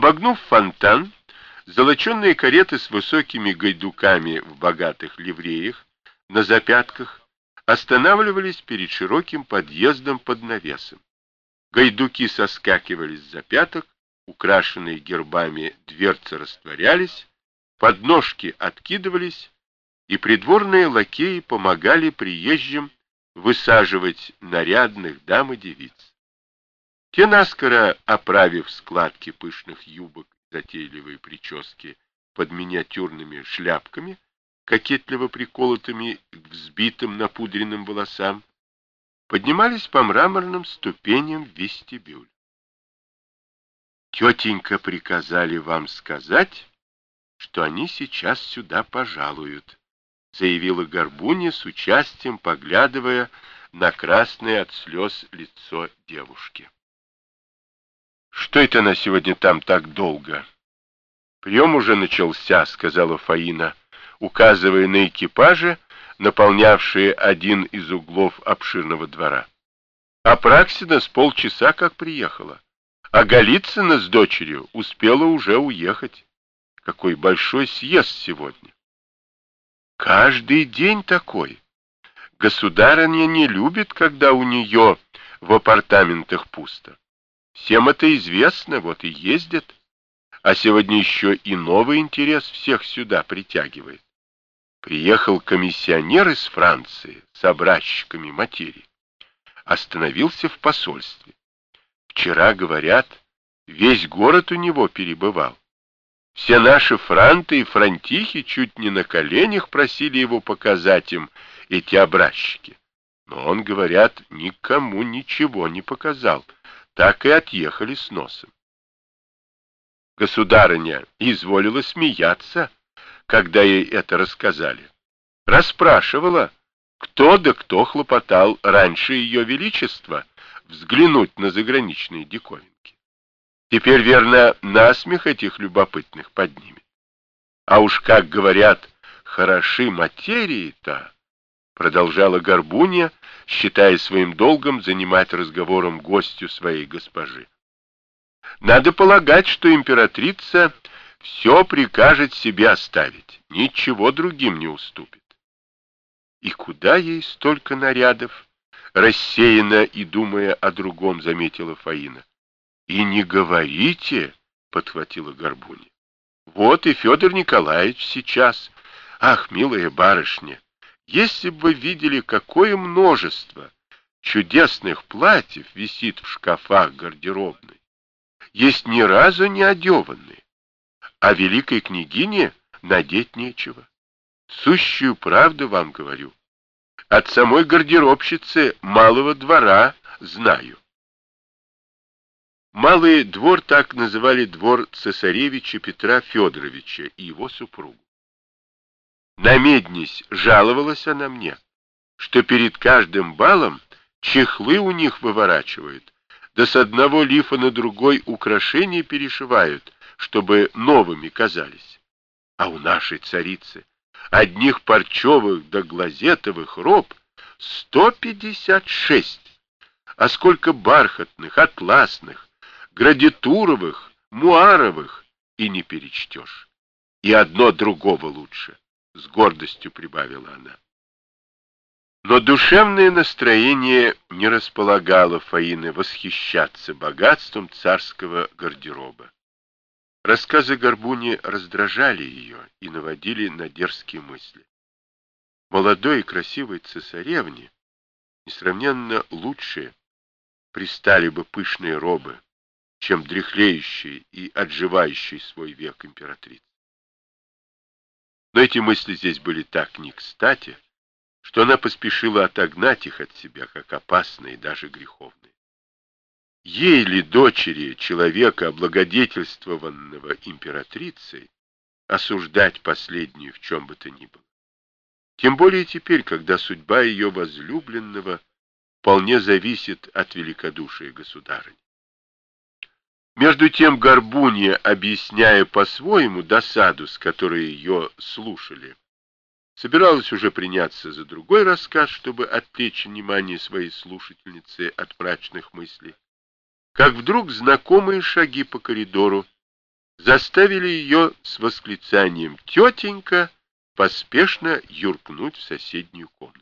Обогнув фонтан, золоченые кареты с высокими гайдуками в богатых ливреях на запятках останавливались перед широким подъездом под навесом. Гайдуки соскакивали с запяток, украшенные гербами дверцы растворялись, подножки откидывались, и придворные лакеи помогали приезжим высаживать нарядных дам и девиц. Те, наскоро оправив складки пышных юбок и затейливые прически под миниатюрными шляпками, кокетливо приколотыми к взбитым напудренным волосам, поднимались по мраморным ступеням в вестибюль. «Тетенька приказали вам сказать, что они сейчас сюда пожалуют», заявила Горбунья с участием, поглядывая на красное от слез лицо девушки. «Что это она сегодня там так долго?» «Прием уже начался», — сказала Фаина, указывая на экипажи, наполнявшие один из углов обширного двора. Апраксина с полчаса как приехала, а Голицына с дочерью успела уже уехать. Какой большой съезд сегодня! Каждый день такой. Государыня не любит, когда у нее в апартаментах пусто. Всем это известно, вот и ездят. А сегодня еще и новый интерес всех сюда притягивает. Приехал комиссионер из Франции с образчиками материи. Остановился в посольстве. Вчера, говорят, весь город у него перебывал. Все наши франты и франтихи чуть не на коленях просили его показать им эти образчики. Но он, говорят, никому ничего не показал. Так и отъехали с носом. Государыня изволила смеяться, когда ей это рассказали. Расспрашивала, кто да кто хлопотал раньше ее величества взглянуть на заграничные диковинки. Теперь, верно, насмех этих любопытных поднимет. А уж как говорят, хороши материи-то, продолжала Горбунья, считая своим долгом занимать разговором гостью своей госпожи. Надо полагать, что императрица все прикажет себе оставить, ничего другим не уступит. И куда ей столько нарядов? Рассеянно и думая о другом, заметила Фаина. И не говорите, подхватила Горбунья. Вот и Федор Николаевич сейчас. Ах, милая барышня, если бы вы видели, какое множество чудесных платьев висит в шкафах гардеробной. Есть ни разу не одеванные, а великой княгине надеть нечего. Сущую правду вам говорю. От самой гардеробщицы малого двора знаю. Малый двор так называли двор цесаревича Петра Федоровича и его супругу. Намеднись, жаловалась она мне, что перед каждым балом чехлы у них выворачивают, да с одного лифа на другой украшения перешивают, чтобы новыми казались. А у нашей царицы одних парчевых да глазетовых роб 156, а сколько бархатных, атласных, градитуровых, муаровых и не перечтешь. И одно другого лучше, с гордостью прибавила она. Но душевное настроение не располагало Фаины восхищаться богатством царского гардероба. Рассказы Горбуни раздражали ее и наводили на дерзкие мысли. Молодой и красивой цесаревне несравненно лучше пристали бы пышные робы, чем дряхлеющие и отживающие свой век императрицы. Но эти мысли здесь были так не кстати, что она поспешила отогнать их от себя, как опасные и даже греховные. Ей ли, дочери человека, облагодетельствованного императрицей, осуждать последнюю в чем бы то ни было? Тем более теперь, когда судьба ее возлюбленного вполне зависит от великодушия государыни. Между тем Горбунья, объясняя по-своему досаду, с которой ее слушали, собиралась уже приняться за другой рассказ, чтобы отвлечь внимание своей слушательницы от мрачных мыслей, как вдруг знакомые шаги по коридору заставили ее с восклицанием «Тетенька!» поспешно юркнуть в соседнюю комнату.